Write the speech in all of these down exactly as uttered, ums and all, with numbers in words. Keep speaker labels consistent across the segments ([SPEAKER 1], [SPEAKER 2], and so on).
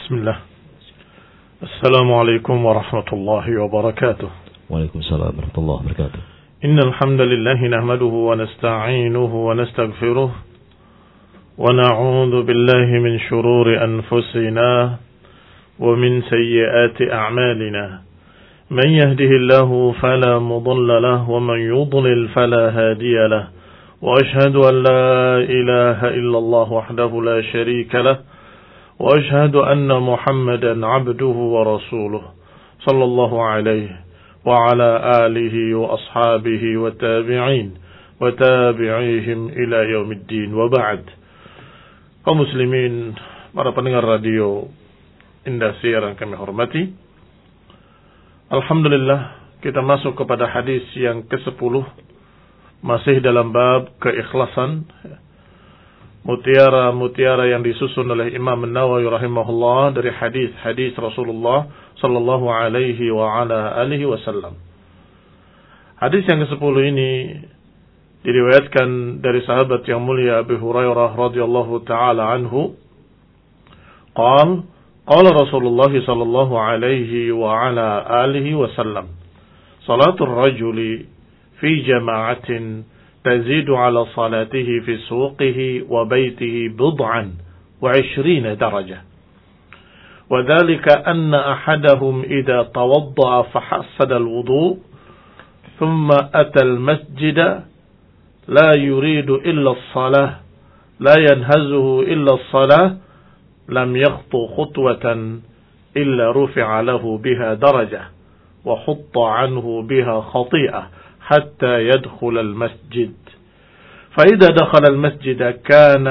[SPEAKER 1] بسم الله. السلام عليكم ورحمة الله وبركاته.
[SPEAKER 2] وعليكم السلام ورحمة الله وبركاته.
[SPEAKER 1] إن الحمد لله نحمده ونستعينه ونستغفره ونعوذ بالله من شرور أنفسنا ومن سيئات أعمالنا. من يهده الله فلا مضل له ومن يضلل فلا هادي له. وأشهد أن لا إله إلا الله وحده لا شريك له. وأشهد أن محمدا عبده ورسوله صلى الله عليه وعلى آله وأصحابه والتابعين وتابعيهم إلى يوم الدين وبعد. Kaum muslimin, para pendengar radio Indosiar yang kami hormati, alhamdulillah kita masuk kepada hadis yang kesepuluh, masih dalam bab keikhlasan, mutiara-mutiara yang disusun oleh Imam An-Nawawi rahimahullah dari hadis-hadis Rasulullah sallallahu alaihi wa ala alihi wasallam. Hadis yang kesepuluh ini diriwayatkan dari sahabat yang mulia Abu Hurairah radhiyallahu taala anhu. Qala qala Rasulullah sallallahu alaihi wa ala alihi wasallam, salatul rajuli fi jama'atin تزيد على صلاته في سوقه وبيته بضعا وعشرين درجة، وذلك أن أحدهم إذا توضأ فحسن الوضوء ثم أتى المسجد لا يريد إلا الصلاة لا ينهزه إلا الصلاة لم يخطو خطوة إلا رفع له بها درجة وحط عنه بها خطيئة حتى يدخل المسجد، فإذا دخل المسجد كان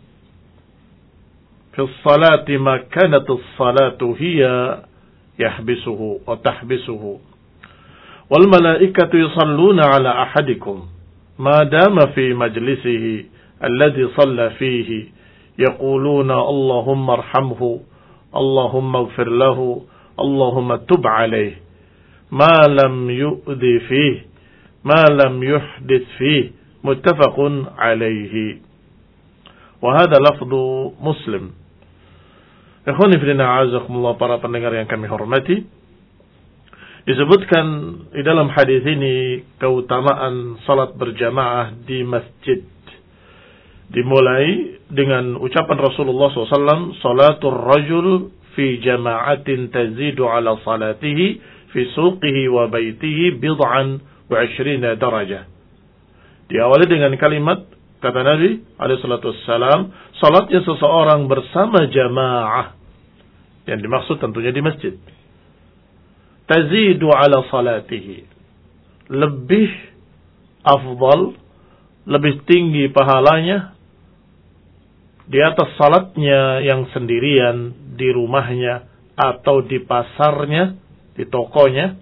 [SPEAKER 1] في الصلاة ما كانت الصلاة هي يحبسه وتحبسه، والملائكة يصلون على أحدكم ما دام في مجلسه الذي صلى فيه يقولون اللهم ارحمه اللهم اغفر له اللهم تب عليه ما لم يؤذي فيه ما لم يحدث فيه متفق عليه. وهذا لفظ Muslim. Ikhwani fillah azakumullah, para pendengar yang kami hormati, disebutkan di dalam hadis ini keutamaan salat berjamaah di masjid. Dimulai dengan ucapan Rasulullah shallallahu alaihi wasallam, salatul rajul fi jama'atin tazidu ala salatihi fi suqihi wa baitihi bid'an wa ishrina darajah. Diawali dengan kalimat, kata Nabi alaihi salatu wassalam, salatnya seseorang bersama jamaah, yang dimaksud tentunya di masjid. Tazidu ala salatihi, lebih afdal, lebih tinggi pahalanya di atas salatnya yang sendirian di rumahnya atau di pasarnya, di tokonya.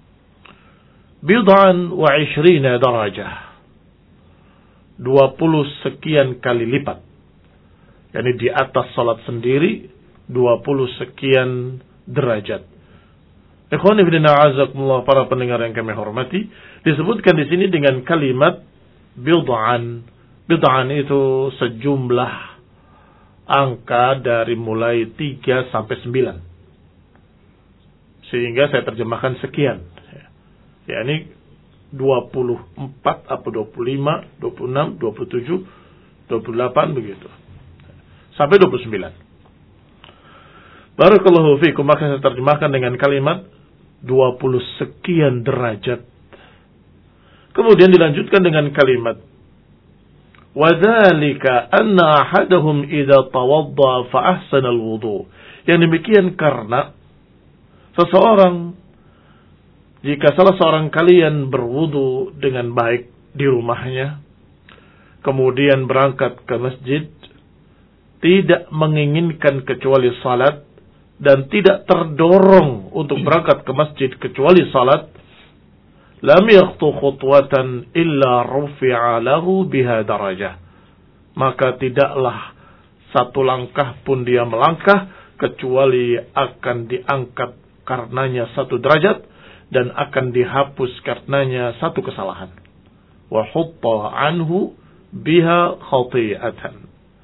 [SPEAKER 1] Bid'an wa ishrina darajah, dua puluh sekian kali lipat, yakni di atas salat sendiri dua puluh sekian derajat. Ikhwani fillah azakumullah, para pendengar yang kami hormati, disebutkan di sini dengan kalimat bid'an. Bid'an itu sejumlah angka dari mulai tiga sampai sembilan, sehingga saya terjemahkan sekian, yakni dua puluh empat atau dua puluh lima, dua puluh enam, dua puluh tujuh, dua puluh delapan begitu, sampai dua puluh sembilan. Barakallahu fiikum, maka saya terjemahkan dengan kalimat dua puluh sekian derajat. Kemudian dilanjutkan dengan kalimat wadzalika anna ahadahum idza tawadda fa ahsana alwudu. Yang demikian karena seseorang, jika salah seorang kalian berwudu dengan baik di rumahnya, kemudian berangkat ke masjid, tidak menginginkan kecuali salat, dan tidak terdorong untuk berangkat ke masjid kecuali salat, lam yakhtu khutwatan illa rufi'a lahu biha darajah. Maka tidaklah satu langkah pun dia melangkah kecuali akan diangkat karenanya satu derajat, dan akan dihapus karenanya satu kesalahan. Wa hutta anhu biha khati'atan.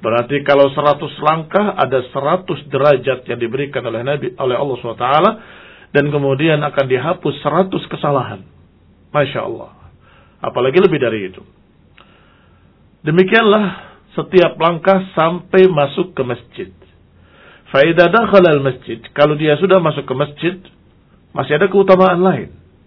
[SPEAKER 1] Berarti kalau seratus langkah ada seratus derajat yang diberikan oleh Nabi oleh Allah subhanahu wa taala, dan kemudian akan dihapus seratus kesalahan. Masya Allah. Apalagi lebih dari itu. Demikianlah setiap langkah sampai masuk ke masjid. Fa idza dakhala al-masjid, kalau dia sudah masuk ke masjid, masih ada keutamaan lain.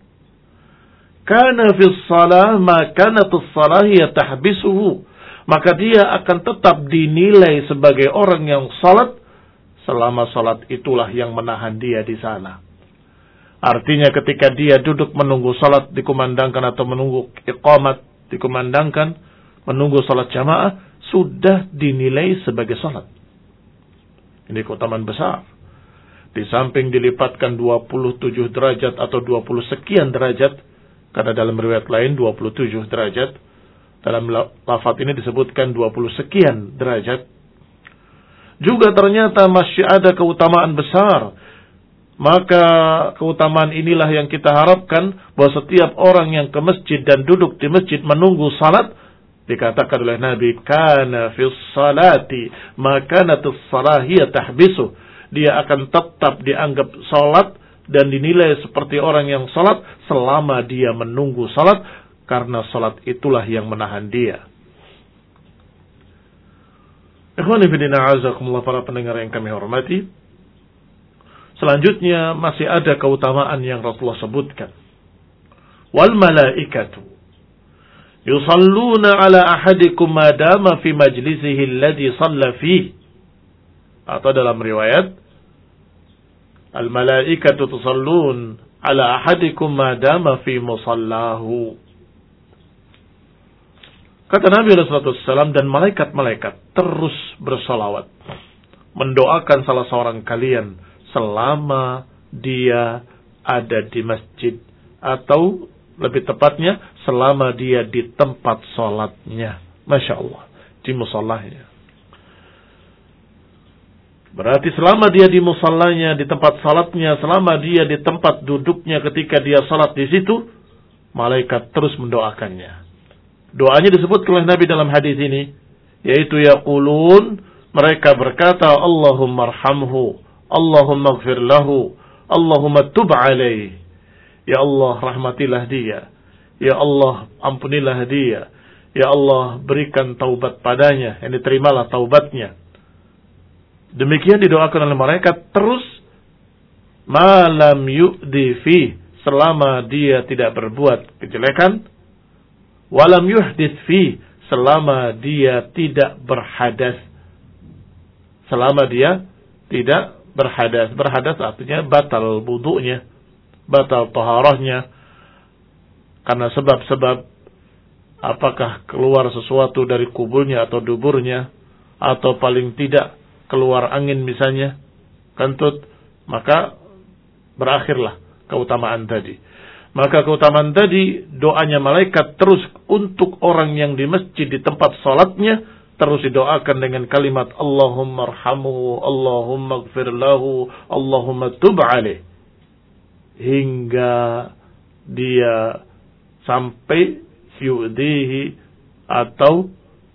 [SPEAKER 1] Kana fi shalah ma kanat as-shalah tahbisuhu. Maka dia akan tetap dinilai sebagai orang yang salat selama salat itulah yang menahan dia di sana. Artinya ketika dia duduk menunggu salat dikumandangkan atau menunggu iqamat dikumandangkan, menunggu salat jamaah, sudah dinilai sebagai salat. Ini keutamaan besar. Di samping dilipatkan dua puluh tujuh derajat atau dua puluh sekian derajat, karena dalam riwayat lain dua puluh tujuh derajat, dalam lafaz ini disebutkan dua puluh sekian derajat. Juga ternyata masih ada keutamaan besar. Maka keutamaan inilah yang kita harapkan, bahwa setiap orang yang ke masjid dan duduk di masjid menunggu salat, dikatakan oleh Nabi, kana fis salati ma kanatus salahiyah tahbisu. Dia akan tetap dianggap salat dan dinilai seperti orang yang salat selama dia menunggu salat, karena salat itulah yang menahan dia. Ikhwani fillah, azakumullah, para pendengar yang kami hormati. Selanjutnya masih ada keutamaan yang Rasulullah sebutkan. Wal malaikatu yusalluna ala ahadikum ma dama fi majlisihi alladhi shalla fihi. Atau dalam riwayat, al malaikatu tusallun ala ahadikum ma dama fi musallahu. Kata Nabi sallallahu alaihi wasallam, dan malaikat-malaikat terus bersalawat, mendoakan salah seorang kalian selama dia ada di masjid, atau lebih tepatnya selama dia di tempat sholatnya. Masya Allah, di musallahnya. Berarti selama dia di musallahnya, di tempat sholatnya, selama dia di tempat duduknya ketika dia sholat di situ, malaikat terus mendoakannya. Doanya disebut oleh Nabi dalam hadis ini, yaitu yaqulun, mereka berkata, Allahumma arhamhu, Allahumma ighfir lahu, Allahumma tub alaih. Ya Allah, rahmatilah dia. Ya Allah, ampunilah dia. Ya Allah, berikan taubat padanya. Yang terimalah taubatnya. Demikian didoakan oleh malaikat terus, malam yu'di fi, selama dia tidak berbuat kejelekan, walam yuhdits fi, selama dia tidak berhadas. Selama dia tidak berhadas. Berhadas artinya batal wudunya, batal taharahnya, karena sebab-sebab, apakah keluar sesuatu dari kubulnya atau duburnya, atau paling tidak keluar angin misalnya, kentut, maka berakhirlah keutamaan tadi. Maka keutamaan tadi, doanya malaikat terus untuk orang yang di masjid di tempat salatnya, terus didoakan dengan kalimat Allahumma arhamhu, Allahumma ighfir lahu, Allahumma tub alaih, hingga dia sampai yu'dihi atau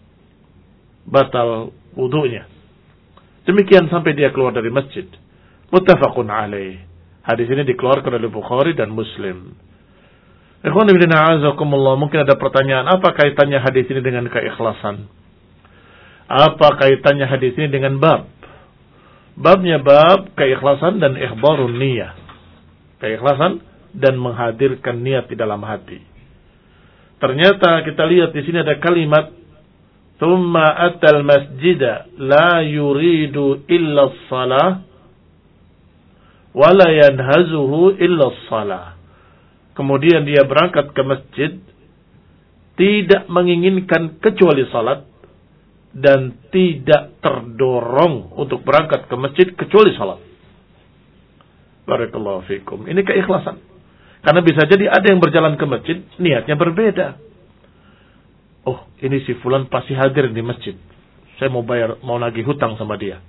[SPEAKER 1] batal wudunya. Demikian sampai dia keluar dari masjid. Muttafaqun alaih. Hadis ini dikeluarkan oleh Bukhari dan Muslim. Ikhwan fillah, a'azakumullah, mungkin ada pertanyaan, apa kaitannya hadis ini dengan keikhlasan? Apa kaitannya hadis ini dengan bab? Babnya bab keikhlasan dan ikhbarun niyah. Keikhlasan dan menghadirkan niat di dalam hati. Ternyata kita lihat di sini ada kalimat thumma atal masjida la yuridu illa shalah wa la yanhazuhu illa shalah. Kemudian dia berangkat ke masjid tidak menginginkan kecuali salat, dan tidak terdorong untuk berangkat ke masjid kecuali salat. Barakallahu fikum. Ini keikhlasan. Karena bisa jadi ada yang berjalan ke masjid, niatnya berbeda. Oh, ini si fulan pasti hadir di masjid. Saya mau bayar, mau nagih hutang sama dia.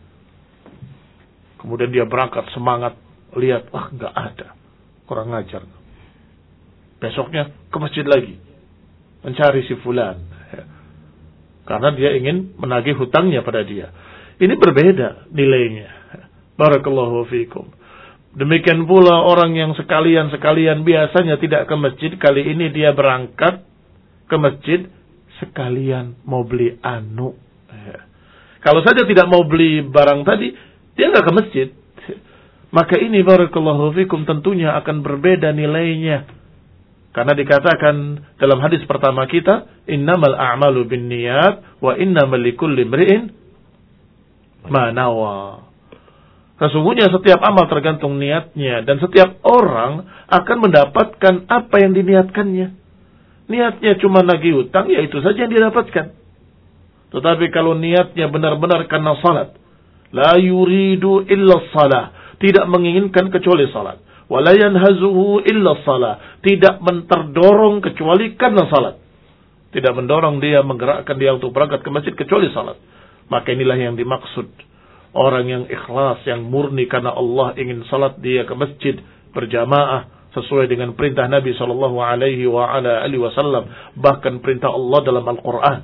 [SPEAKER 1] Kemudian dia berangkat semangat, lihat, wah nggak ada, kurang ngajar. Besoknya ke masjid lagi, mencari si fulan. karena dia ingin menagih hutangnya pada dia. Ini berbeda nilainya. Barakallahu fikum. Demikian pula orang yang sekalian-sekalian biasanya tidak ke masjid, kali ini dia berangkat ke masjid sekalian mau beli anu. Kalau saja tidak mau beli barang tadi, dia nggak ke masjid. Maka ini barakallahu fikum tentunya akan berbeda nilainya. Karena dikatakan dalam hadis pertama kita, innamal a'malu binniyat wa innamal likulli imri'in ma nawa. Sesungguhnya setiap amal tergantung niatnya dan setiap orang akan mendapatkan apa yang diniatkannya. Niatnya cuma nagih hutang, ya itu saja yang didapatkan. Tetapi kalau niatnya benar-benar karena salat, la yuridu illa salat, tidak menginginkan kecuali salat. Wala yanhazuhu illa salat, tidak menterdorong kecuali karena salat. Tidak mendorong dia, menggerakkan dia untuk berangkat ke masjid kecuali salat. Maka inilah yang dimaksud. Orang yang ikhlas, yang murni karena Allah ingin salat dia ke masjid berjamaah sesuai dengan perintah Nabi sallallahu alaihi wa ala alihi wasallam, bahkan perintah Allah dalam Al-Qur'an.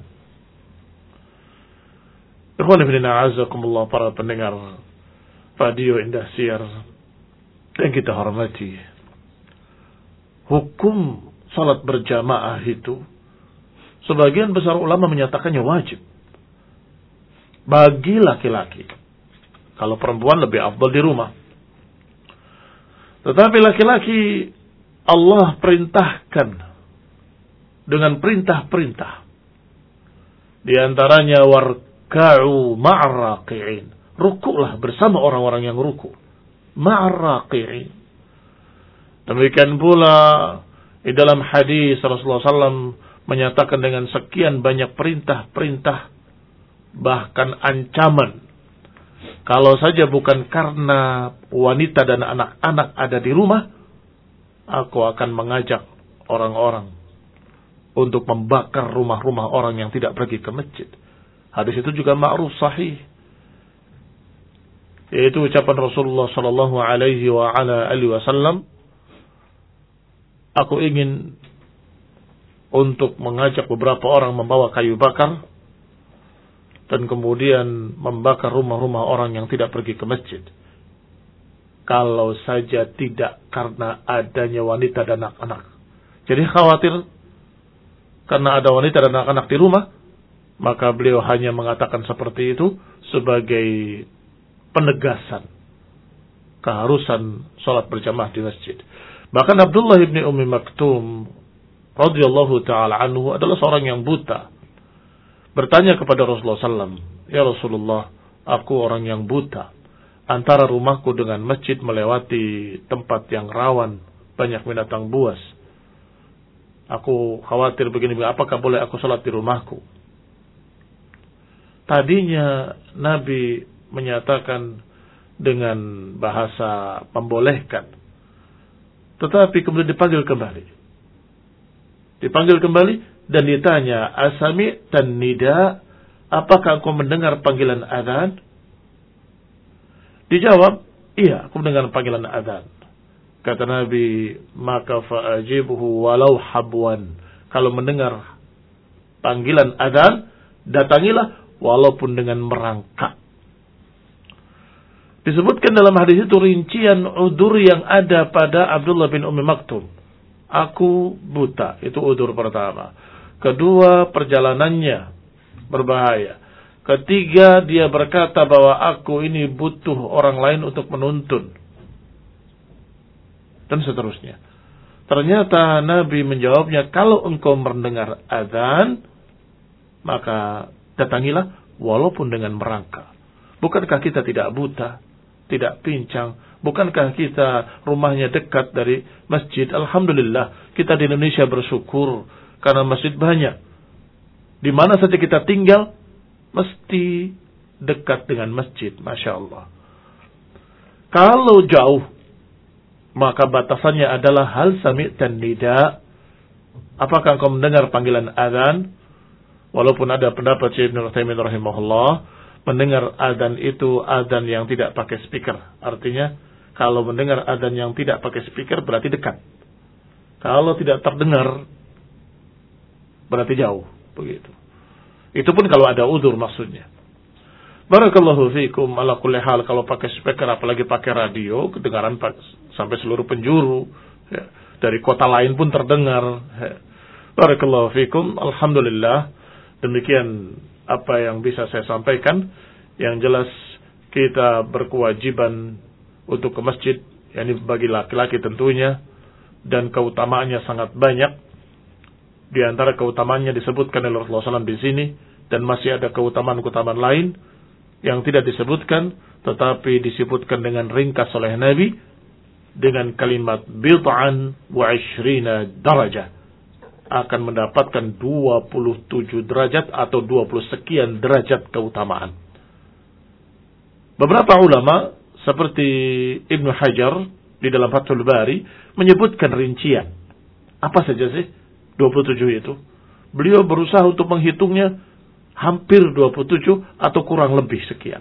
[SPEAKER 1] Ikhwan fillah azakumullah, para pendengar radio Indah Siar yang kita hormati. Hukum salat berjamaah itu sebagian besar ulama menyatakannya wajib bagi laki-laki. Kalau perempuan lebih afdal di rumah. Tetapi laki-laki Allah perintahkan dengan perintah-perintah. Di antaranya warka'u ma'arraqi'in. Rukuklah bersama orang-orang yang ruku. Ma'arraqi'in. Demikian pula di dalam hadis Rasulullah sallallahu alaihi wasallam menyatakan dengan sekian banyak perintah-perintah, bahkan ancaman. Kalau saja bukan karena wanita dan anak-anak ada di rumah, aku akan mengajak orang-orang untuk membakar rumah-rumah orang yang tidak pergi ke masjid. Hadis itu juga ma'ruf sahih. Yaitu ucapan Rasulullah sallallahu alaihi wa ala alihi wasallam, aku ingin untuk mengajak beberapa orang membawa kayu bakar dan kemudian membakar rumah-rumah orang yang tidak pergi ke masjid. Kalau saja tidak karena adanya wanita dan anak-anak. Jadi khawatir karena ada wanita dan anak-anak di rumah, maka beliau hanya mengatakan seperti itu sebagai penegasan keharusan salat berjamaah di masjid. Bahkan Abdullah bin Ummi Maktum radhiyallahu taala anhu adalah seorang yang buta. Bertanya kepada Rasulullah sallallahu alaihi wasallam, ya Rasulullah, aku orang yang buta. Antara rumahku dengan masjid melewati tempat yang rawan, banyak binatang buas. Aku khawatir begini, apakah boleh aku salat di rumahku? Tadinya Nabi menyatakan dengan bahasa membolehkan. Tetapi kemudian dipanggil kembali. Dipanggil kembali. Dan ditanya, asami dan nida, apakah engkau mendengar panggilan azan? Dijawab, iya, aku mendengar panggilan azan. Kata Nabi, maka fa'ajibhu walau habwan. Kalau mendengar panggilan azan, datangilah walaupun dengan merangkak. Disebutkan dalam hadis itu rincian udur yang ada pada Abdullah bin Ummi Maktum. Aku buta, itu udur pertama. Kedua, perjalanannya berbahaya. Ketiga, dia berkata bahwa aku ini butuh orang lain untuk menuntun. Dan seterusnya. Ternyata Nabi menjawabnya, kalau engkau mendengar azan, maka datangilah walaupun dengan merangkak. Bukankah kita tidak buta, tidak pincang? Bukankah kita rumahnya dekat dari masjid? Alhamdulillah, kita di Indonesia bersyukur karena masjid banyak. Di mana saja kita tinggal, mesti dekat dengan masjid. Masya Allah. Kalau jauh, maka batasannya adalah hal sami' dan nida. Apakah engkau mendengar panggilan azan? Walaupun ada pendapat Syekh Ibnu Utsaimin rahimahullah, mendengar azan itu azan yang tidak pakai speaker. Artinya, kalau mendengar azan yang tidak pakai speaker berarti dekat. Kalau tidak terdengar berarti jauh, begitu. Itu pun kalau ada udzur maksudnya. Barakallahu fiikum. Ala kulli hal, kalau pakai speaker apalagi pakai radio, kedengaran sampai seluruh penjuru, ya. Dari kota lain pun terdengar, ya. Barakallahu fiikum. Alhamdulillah, demikian apa yang bisa saya sampaikan. Yang jelas kita berkewajiban untuk ke masjid, yakni bagi laki-laki tentunya, dan keutamaannya sangat banyak. Di antara keutamaannya disebutkan oleh Rasulullah shallallahu alaihi wasallam di sini, dan masih ada keutamaan-keutamaan lain yang tidak disebutkan, tetapi disebutkan dengan ringkas oleh Nabi dengan kalimat bid'an wa ishrina darajah, akan mendapatkan dua puluh tujuh derajat atau dua puluh sekian derajat keutamaan. Beberapa ulama seperti Ibnu Hajar di dalam Fathul Bari menyebutkan rincian. Apa saja sih dua puluh tujuh itu? Beliau berusaha untuk menghitungnya hampir dua puluh tujuh atau kurang lebih sekian.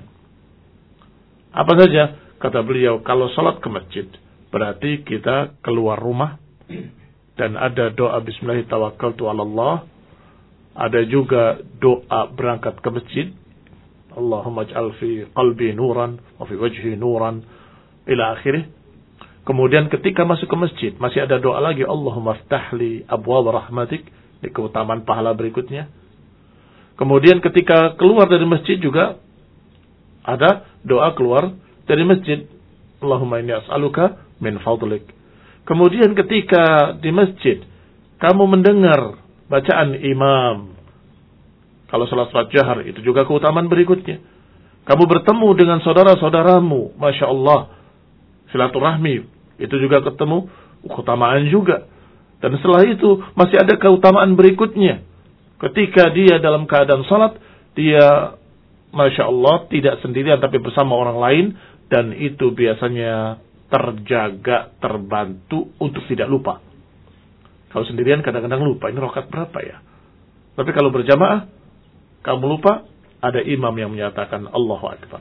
[SPEAKER 1] Apa saja? Kata beliau, kalau salat ke masjid berarti kita keluar rumah dan ada doa bismillah tawakkaltu 'ala Allah. Ada juga doa berangkat ke masjid. Allahumma ij'al fi qalbi nuran wa fi wajhi nuran ila akhirih. Kemudian ketika masuk ke masjid masih ada doa lagi, Allahumma ftahli abwaab rahmatik, di keutamaan pahala berikutnya. Kemudian ketika keluar dari masjid juga ada doa keluar dari masjid, Allahumma inni as'aluka min fadlik. Kemudian ketika di masjid kamu mendengar bacaan imam, kalau salat salat jahar, itu juga keutamaan berikutnya. Kamu bertemu dengan saudara-saudaramu, Masya Allah, silaturahmi, itu juga ketemu, keutamaan juga. Dan setelah itu masih ada keutamaan berikutnya. Ketika dia dalam keadaan salat, dia Masya Allah tidak sendirian tapi bersama orang lain, dan itu biasanya terjaga, terbantu untuk tidak lupa. Kalau sendirian kadang-kadang lupa, ini rakaat berapa ya? Tapi kalau berjamaah, kamu lupa, ada imam yang menyatakan Allahu Akbar.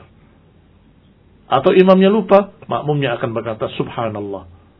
[SPEAKER 1] Atau imamnya lupa, makmumnya akan berkata Subhanallah.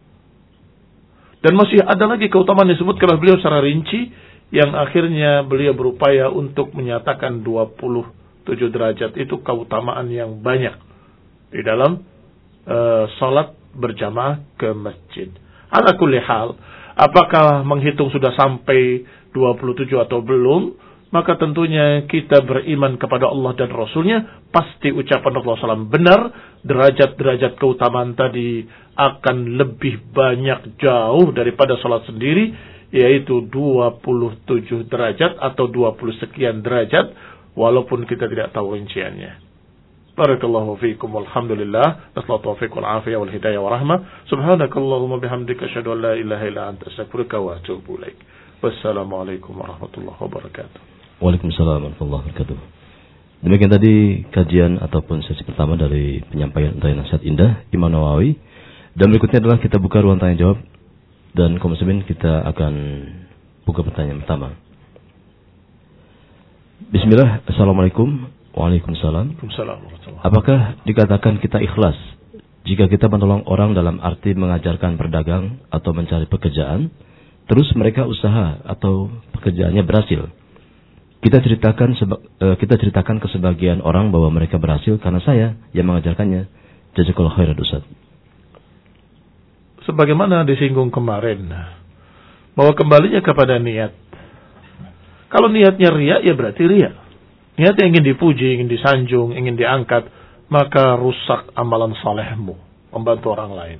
[SPEAKER 1] Dan masih ada lagi keutamaan yang disebutkan oleh beliau secara rinci, yang akhirnya beliau berupaya untuk menyatakan dua puluh tujuh derajat itu keutamaan yang banyak di dalam uh, salat berjamaah ke masjid. Ala kulli hal, apakah menghitung sudah sampai dua puluh tujuh atau belum? Maka tentunya kita beriman kepada Allah dan Rasulnya, pasti ucapan Rasulullah shallallahu alaihi wasallam benar, derajat-derajat keutamaan tadi akan lebih banyak jauh daripada salat sendiri, yaitu dua puluh tujuh derajat atau dua puluh sekian derajat, walaupun kita tidak tahu rinciannya. Barakallahu fiikum walhamdulillah, nasallahu taufiq wal afiyah wal hidayah wa rahmah. Subhanakallahumma bihamdika asyhadu an la ilaha illa anta astaghfiruka wa atubu ilaik. Wassalamualaikum warahmatullahi wabarakatuh.
[SPEAKER 2] Waalaikumsalam warahmatullahi wabarakatuh. Demikian tadi kajian ataupun sesi pertama dari penyampaian dari nasihat indah Imam Nawawi. Dan berikutnya adalah kita buka ruang tanya jawab. Dan kaum muslimin, kita akan buka pertanyaan pertama. Bismillah. Assalamualaikum. Waalaikumsalam. Apakah dikatakan kita ikhlas jika kita menolong orang dalam arti mengajarkan berdagang atau mencari pekerjaan, terus mereka usaha atau pekerjaannya berhasil? Kita ceritakan seba, uh, kita ceritakan ke sebagian orang bahwa mereka berhasil karena saya yang mengajarkannya. Jazakallahu khairan Ustaz.
[SPEAKER 1] Sebagaimana disinggung kemarin, bahwa kembalinya kepada niat. Kalau niatnya riya, ya berarti riya. Niatnya ingin dipuji, ingin disanjung, ingin diangkat, maka rusak amalan salehmu, membantu orang lain.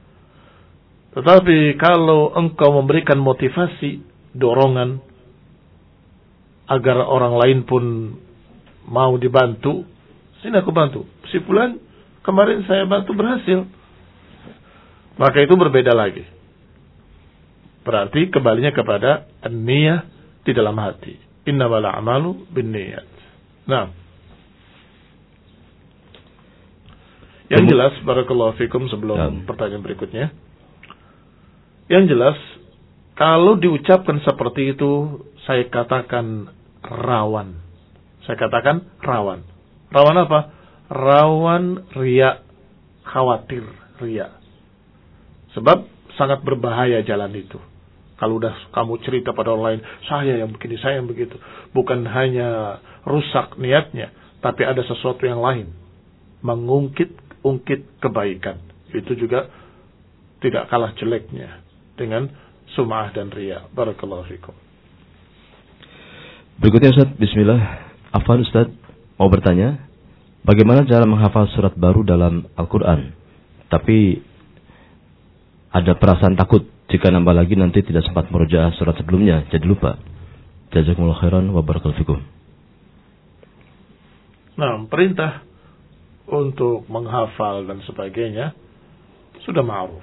[SPEAKER 1] Tetapi kalau engkau memberikan motivasi, dorongan, agar orang lain pun mau dibantu, sini aku bantu. Si fulan kemarin saya bantu berhasil. Maka itu berbeda lagi. Berarti kembalinya kepada an-niyah di dalam hati. Innamal a'malu binniyat. Nah, yang jelas, barakallahu fikum, sebelum ya. pertanyaan berikutnya. Yang jelas, kalau diucapkan seperti itu, saya katakan rawan. Saya katakan rawan. Rawan apa? Rawan riya, khawatir riya. Sebab sangat berbahaya jalan itu. Kalau udah kamu cerita pada orang lain, saya yang begini, saya yang begitu. Bukan hanya rusak niatnya, tapi ada sesuatu yang lain. Mengungkit-ungkit kebaikan. Itu juga tidak kalah jeleknya dengan sum'ah dan riya. Barakallahu fikum.
[SPEAKER 2] Berikutnya Ustaz, bismillah. Afwan Ustaz, mau bertanya, bagaimana cara menghafal surat baru dalam Al-Quran? Tapi ada perasaan takut jika nambah lagi nanti tidak sempat merujaah surat sebelumnya, jadi lupa. Jazakumullah khairan wa barakallahu fikum.
[SPEAKER 1] Nah, perintah untuk menghafal dan sebagainya sudah ma'ruf.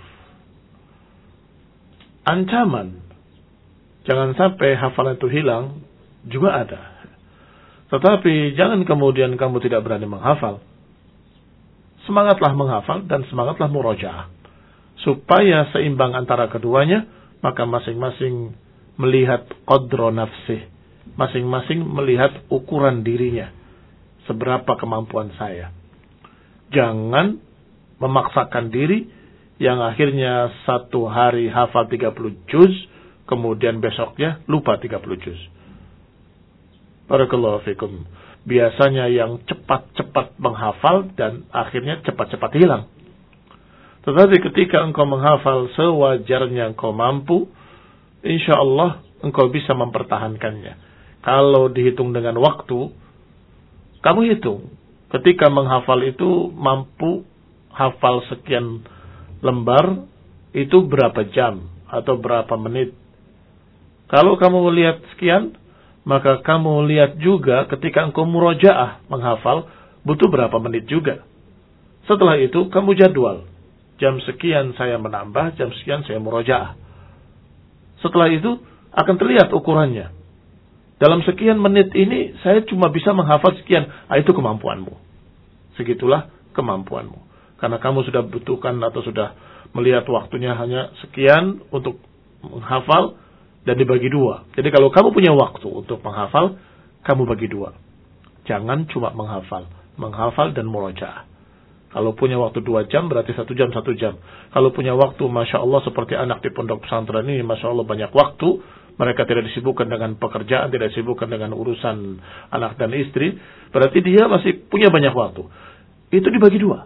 [SPEAKER 1] Ancaman jangan sampai hafalan itu hilang juga ada. Tetapi jangan kemudian kamu tidak berani menghafal. Semangatlah menghafal dan semangatlah murojaah. Supaya seimbang antara keduanya, maka masing-masing melihat qadra nafsih. Masing-masing melihat ukuran dirinya. Seberapa kemampuan saya. Jangan memaksakan diri yang akhirnya satu hari hafal tiga puluh juz, kemudian besoknya lupa tiga puluh juz. Barakallahu fikum. Biasanya yang cepat-cepat menghafal dan akhirnya cepat-cepat hilang. Tetapi ketika engkau menghafal sewajarnya engkau mampu, insya Allah engkau bisa mempertahankannya. Kalau dihitung dengan waktu, kamu hitung. Ketika menghafal itu mampu hafal sekian lembar, itu berapa jam atau berapa menit. Kalau kamu lihat sekian, maka kamu lihat juga ketika engkau murojaah menghafal, butuh berapa menit juga. Setelah itu kamu jadwal. Jam sekian saya menambah, jam sekian saya murojaah. Setelah itu akan terlihat ukurannya. Dalam sekian menit ini saya cuma bisa menghafal sekian. Ah, itu kemampuanmu. Segitulah kemampuanmu. Karena kamu sudah butuhkan atau sudah melihat waktunya hanya sekian untuk menghafal dan dibagi dua. Jadi kalau kamu punya waktu untuk menghafal, kamu bagi dua. Jangan cuma menghafal. Menghafal dan murojaah. Kalau punya waktu dua jam, berarti satu jam, satu jam. Kalau punya waktu, Masya Allah, seperti anak di pondok pesantren ini, Masya Allah banyak waktu. Mereka tidak disibukkan dengan pekerjaan, tidak disibukkan dengan urusan anak dan istri. Berarti dia masih punya banyak waktu. Itu dibagi dua.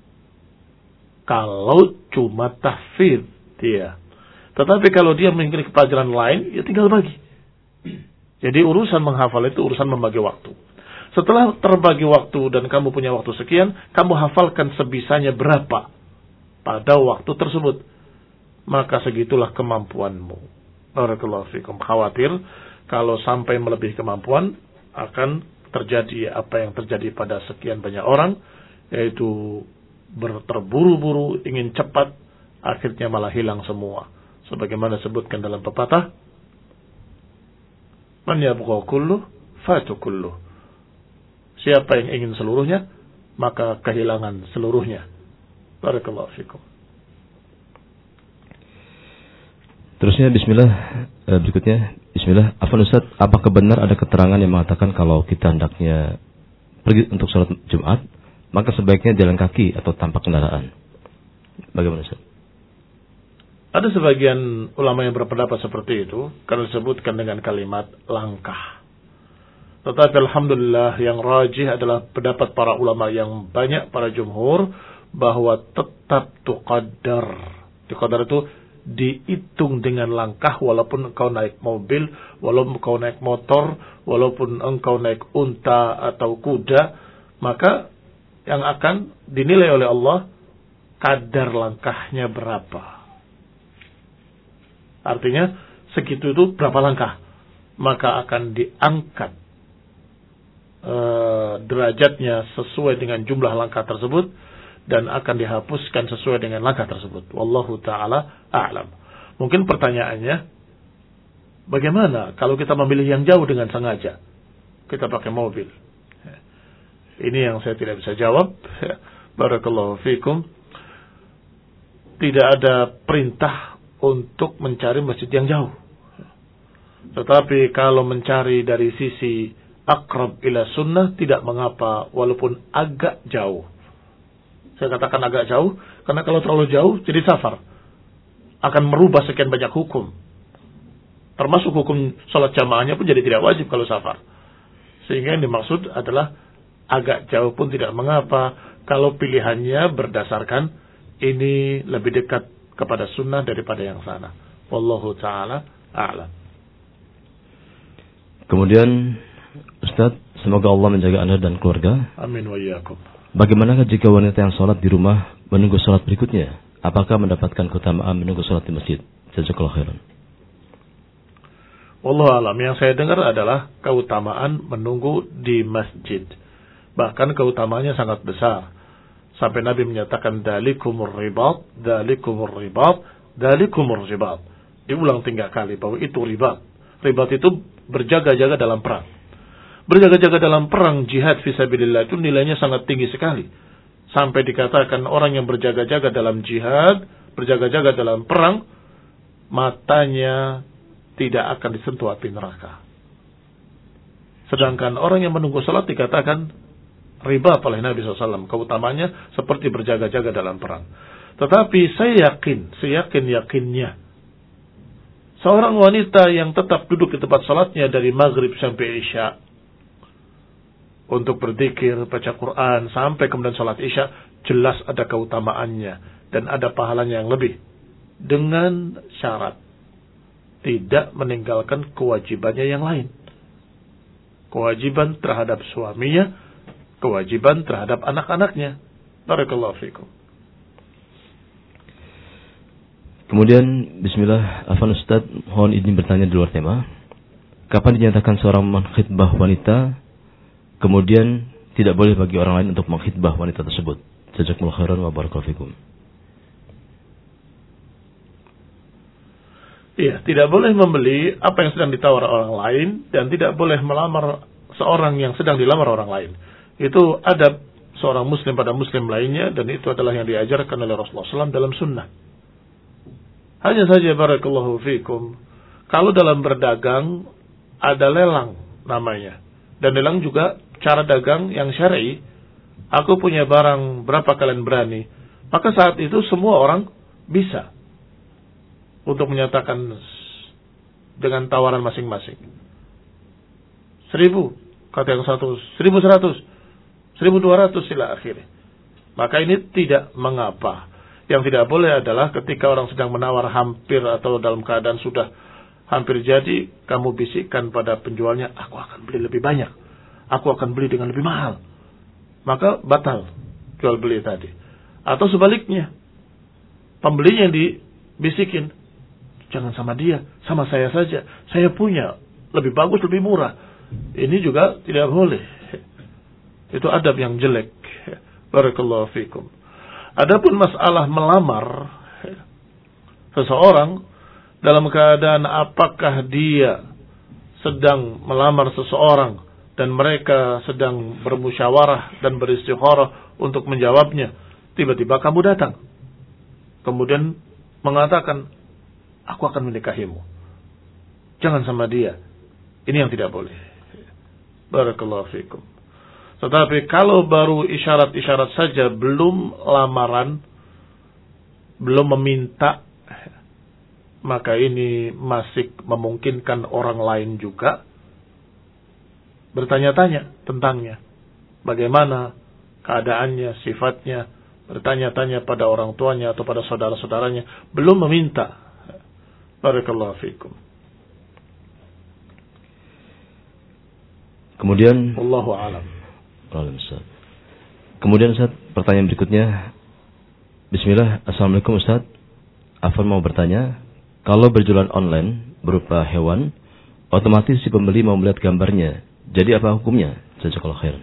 [SPEAKER 1] Kalau cuma tahfidz dia. Tetapi kalau dia memiliki pelajaran lain, ya tinggal bagi. Jadi urusan menghafal itu urusan membagi waktu. Setelah terbagi waktu dan kamu punya waktu sekian, kamu hafalkan sebisanya berapa pada waktu tersebut. Maka segitulah kemampuanmu. Barakallahu fikum. Khawatir kalau sampai melebihi kemampuan akan terjadi apa yang terjadi pada sekian banyak orang, yaitu terburu-buru, ingin cepat, akhirnya malah hilang semua. Sebagaimana disebutkan dalam pepatah, man yabgha kullu fatu kullu. Siapa yang ingin seluruhnya, maka kehilangan seluruhnya. Barakallahu fikum.
[SPEAKER 2] Terusnya bismillah, eh, berikutnya bismillah. Afwan Ustaz, apakah benar ada keterangan yang mengatakan kalau kita hendaknya pergi untuk sholat Jumat, maka sebaiknya jalan kaki atau tanpa kendaraan? Bagaimana Ustaz?
[SPEAKER 1] Ada sebagian ulama yang berpendapat seperti itu karena disebutkan dengan kalimat langkah. Tetapi alhamdulillah yang rajih adalah pendapat para ulama yang banyak, para jumhur, bahwa tetap tuqaddar. Tuqaddar itu dihitung dengan langkah walaupun engkau naik mobil, walaupun engkau naik motor, walaupun engkau naik unta atau kuda, maka yang akan dinilai oleh Allah kadar langkahnya berapa. Artinya segitu itu berapa langkah, maka akan diangkat Uh, derajatnya sesuai dengan jumlah langkah tersebut dan akan dihapuskan sesuai dengan langkah tersebut. Wallahu ta'ala a'lam. Mungkin pertanyaannya, bagaimana kalau kita memilih yang jauh dengan sengaja? Kita pakai mobil. Ini yang saya tidak bisa jawab. Barakallahu fikum. Tidak ada perintah untuk mencari masjid yang jauh. Tetapi kalau mencari dari sisi aqrab ila sunnah tidak mengapa walaupun agak jauh. Saya katakan agak jauh karena kalau terlalu jauh jadi safar. Akan merubah sekian banyak hukum. Termasuk hukum sholat jamaahnya pun jadi tidak wajib kalau safar. Sehingga yang dimaksud adalah agak jauh pun tidak mengapa kalau pilihannya berdasarkan ini lebih dekat kepada sunnah daripada yang sana. Wallahu ta'ala a'lam.
[SPEAKER 2] Kemudian Ustaz, semoga Allah menjaga Anda dan keluarga.
[SPEAKER 1] Amin wa iyyakum.
[SPEAKER 2] Bagaimanakah jika wanita yang sholat di rumah menunggu sholat berikutnya? Apakah mendapatkan keutamaan menunggu sholat di masjid? Jazakallahu khairan.
[SPEAKER 1] Wallahu a'lam. Yang saya dengar adalah keutamaan menunggu di masjid. Bahkan keutamaannya sangat besar. Sampai Nabi menyatakan dalikumur ribat, dalikumur ribat, dalikumur ribat. Diulang tiga kali bahwa itu ribat. Ribat itu berjaga-jaga dalam perang. Berjaga-jaga dalam perang jihad fisabilillah itu nilainya sangat tinggi sekali. Sampai dikatakan orang yang berjaga-jaga dalam jihad, berjaga-jaga dalam perang, matanya tidak akan disentuh api neraka. Sedangkan orang yang menunggu salat dikatakan riba oleh Nabi shallallahu alaihi wasallam. Keutamanya seperti berjaga-jaga dalam perang. Tetapi saya yakin, saya yakin-yakinnya, seorang wanita yang tetap duduk di tempat salatnya dari maghrib sampai isya, untuk berzikir, baca Quran, sampai kemudian salat isya, jelas ada keutamaannya dan ada pahalanya yang lebih. Dengan syarat tidak meninggalkan kewajibannya yang lain. Kewajiban terhadap suaminya, kewajiban terhadap anak-anaknya. Barakallahu fikum.
[SPEAKER 2] Kemudian, bismillah, Afan Ustaz, mohon izin bertanya di luar tema. Kapan dinyatakan seorang mengkhitbah wanita, kemudian tidak boleh bagi orang lain untuk mengkhitbah wanita tersebut? Jazakumullahu khairan wa barakallahu fikum.
[SPEAKER 1] Iya, tidak boleh membeli apa yang sedang ditawar orang lain dan tidak boleh melamar seorang yang sedang dilamar orang lain. Itu adab seorang muslim pada muslim lainnya dan itu adalah yang diajarkan oleh Rasulullah shallallahu alaihi wasallam dalam sunnah. Hanya saja barakallahu fikum, kalau dalam berdagang ada lelang namanya. Dan lelang juga cara dagang yang syar'i. Aku punya barang, berapa kalian berani? Maka saat itu semua orang bisa untuk menyatakan dengan tawaran masing-masing. Seribu, kata yang satu, seribu seratus, seribu dua ratus sila akhirnya. Maka ini tidak mengapa. Yang tidak boleh adalah ketika orang sedang menawar hampir atau dalam keadaan sudah hampir jadi, kamu bisikkan pada penjualnya, aku akan beli lebih banyak, aku akan beli dengan lebih mahal. Maka batal jual beli tadi. Atau sebaliknya, pembelinya yang dibisikin, jangan sama dia, sama saya saja. Saya punya, lebih bagus, lebih murah. Ini juga tidak boleh. Itu adab yang jelek. Barakallahu fikum. Adapun masalah melamar seseorang dalam keadaan apakah dia sedang melamar seseorang dan mereka sedang bermusyawarah dan beristikharah untuk menjawabnya, tiba-tiba kamu datang kemudian mengatakan, aku akan menikahimu, jangan sama dia. Ini yang tidak boleh. Barakallahu fikum. Tetapi kalau baru isyarat-isyarat saja, belum lamaran, belum meminta, maka ini masih memungkinkan orang lain juga bertanya-tanya tentangnya. Bagaimana keadaannya, sifatnya, bertanya-tanya pada orang tuanya atau pada saudara-saudaranya, belum meminta. Barakallahu fikum.
[SPEAKER 2] Kemudian
[SPEAKER 1] Wallahu a'lam.
[SPEAKER 2] Kemudian Ustaz, pertanyaan berikutnya. Bismillah, Assalamualaikum Ustaz. Afan mau bertanya, kalau berjualan online berupa hewan, otomatis si pembeli mau melihat gambarnya. Jadi apa hukumnya? Jazakallahu khairan.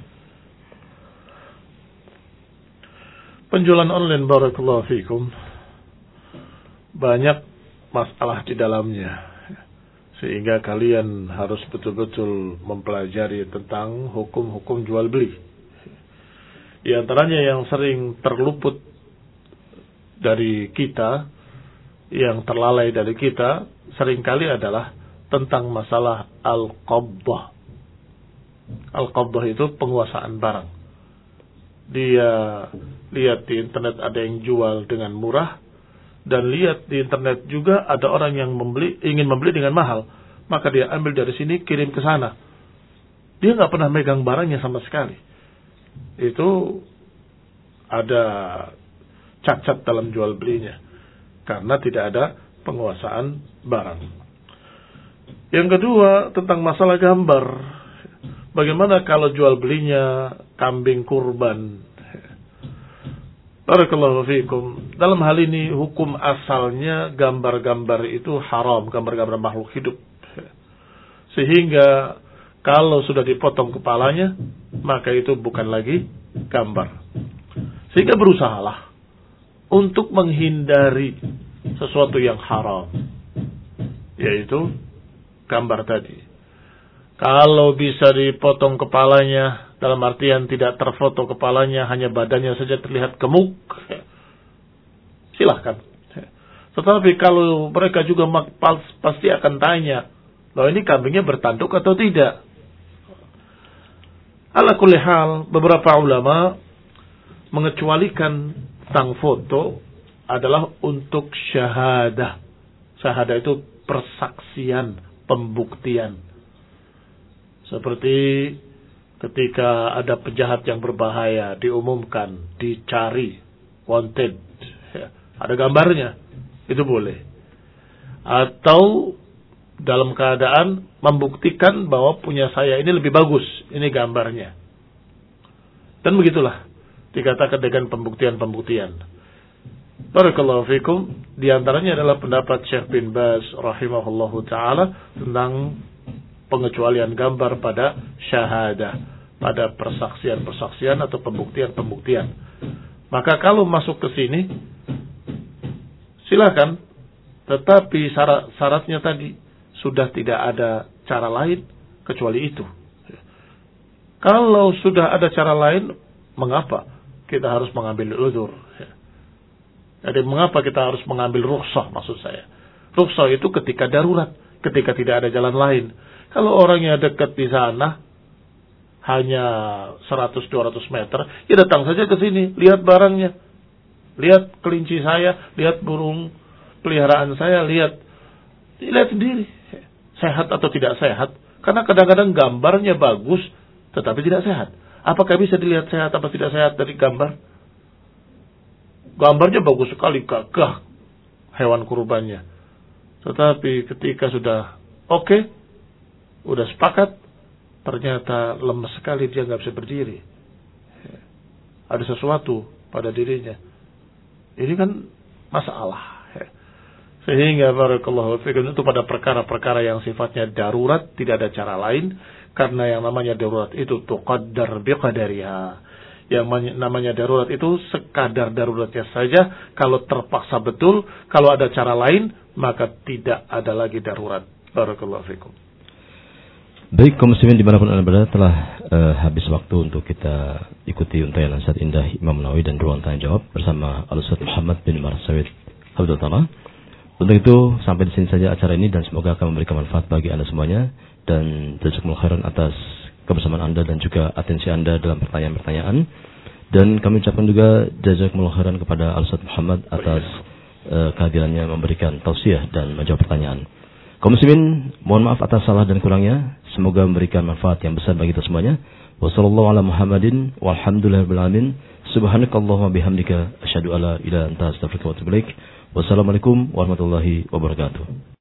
[SPEAKER 1] Penjualan online, barakallahu fikum, banyak masalah di dalamnya. Sehingga kalian harus betul-betul mempelajari tentang hukum-hukum jual beli. Di antaranya yang sering terluput dari kita, yang terlalai dari kita, seringkali adalah tentang masalah al-qabdah. Al-qabdah itu penguasaan barang. Dia lihat di internet ada yang jual dengan murah, dan lihat di internet juga ada orang yang membeli, ingin membeli dengan mahal, maka dia ambil dari sini kirim ke sana. Dia nggak pernah megang barangnya sama sekali. Itu ada cacat dalam jual belinya karena tidak ada penguasaan barang. Yang kedua tentang masalah gambar. Bagaimana kalau jual belinya kambing kurban? Barakallahu fiikum. Dalam hal ini hukum asalnya gambar-gambar itu haram, gambar-gambar makhluk hidup. Sehingga kalau sudah dipotong kepalanya, maka itu bukan lagi gambar. Sehingga berusahalah untuk menghindari sesuatu yang haram, yaitu gambar tadi. Kalau bisa dipotong kepalanya, dalam artian tidak terfoto kepalanya, hanya badannya saja terlihat gemuk, silahkan. Tetapi kalau mereka juga pasti akan tanya, loh ini kambingnya bertanduk atau tidak? Ala kulli hal, beberapa ulama mengecualikan sang foto adalah untuk syahadah. Syahadah itu persaksian, pembuktian. Seperti ketika ada penjahat yang berbahaya, diumumkan, dicari, wanted, ada gambarnya, itu boleh. Atau dalam keadaan membuktikan bahwa punya saya ini lebih bagus, ini gambarnya. Dan begitulah dikatakan dengan pembuktian-pembuktian. Barakallahu fikum. Di antaranya adalah pendapat Syekh bin Baz rahimahullahu ta'ala tentang pengecualian gambar pada syahadah, pada persaksian-persaksian atau pembuktian-pembuktian. Maka kalau masuk ke sini, silakan. Tetapi syarat-syaratnya tadi sudah tidak ada cara lain kecuali itu. Kalau sudah ada cara lain, mengapa kita harus mengambil uzur? Jadi mengapa kita harus mengambil rukhsah, maksud saya? Rukhsah itu ketika darurat, ketika tidak ada jalan lain. Kalau orangnya dekat di sana, hanya seratus dua ratus meter, ya datang saja ke sini, lihat barangnya. Lihat kelinci saya, lihat burung peliharaan saya, lihat. Lihat sendiri, sehat atau tidak sehat. Karena kadang-kadang gambarnya bagus, tetapi tidak sehat. Apakah bisa dilihat sehat atau tidak sehat dari gambar? Gambarnya bagus sekali, gagah hewan kurbannya. Tetapi ketika sudah oke, okay, udah sepakat, ternyata lemes sekali, dia nggak bisa berdiri. Ada sesuatu pada dirinya. Ini kan masalah. Sehingga barakallahu fikum, itu pada perkara-perkara yang sifatnya darurat, tidak ada cara lain. Karena yang namanya darurat itu tuqaddar biqadariha. Yang namanya darurat itu sekadar daruratnya saja. Kalau terpaksa betul, kalau ada cara lain, maka tidak ada lagi darurat. Barakallahu fikum.
[SPEAKER 2] Baik, kaum muslimin dimanapun anda berada, telah uh, habis waktu untuk kita ikuti untayan nasihat indah Imam Nawawi dan ruang tanya jawab bersama Al-Ustaz Muhammad bin Marsawid Abdul Tama. Untuk itu sampai di sini saja acara ini, dan semoga akan memberikan manfaat bagi anda semuanya, dan jazakumullah khairan atas kebersamaan anda dan juga atensi anda dalam pertanyaan-pertanyaan. Dan kami ucapkan juga jazakumullah khairan kepada Al-Ustaz Muhammad atas uh, kehadirannya memberikan tausiah dan menjawab pertanyaan. Kaum muslimin, mohon maaf atas salah dan kurangnya. Semoga memberikan manfaat yang besar bagi kita semuanya. Wassallallahu ala Muhammadin walhamdulillahirabbil alamin. Subhanakallahumma bihamdika asyhadu alla ilaha illa anta astaghfiruka wa atubu ilaik. Wassalamualaikum warahmatullahi wabarakatuh.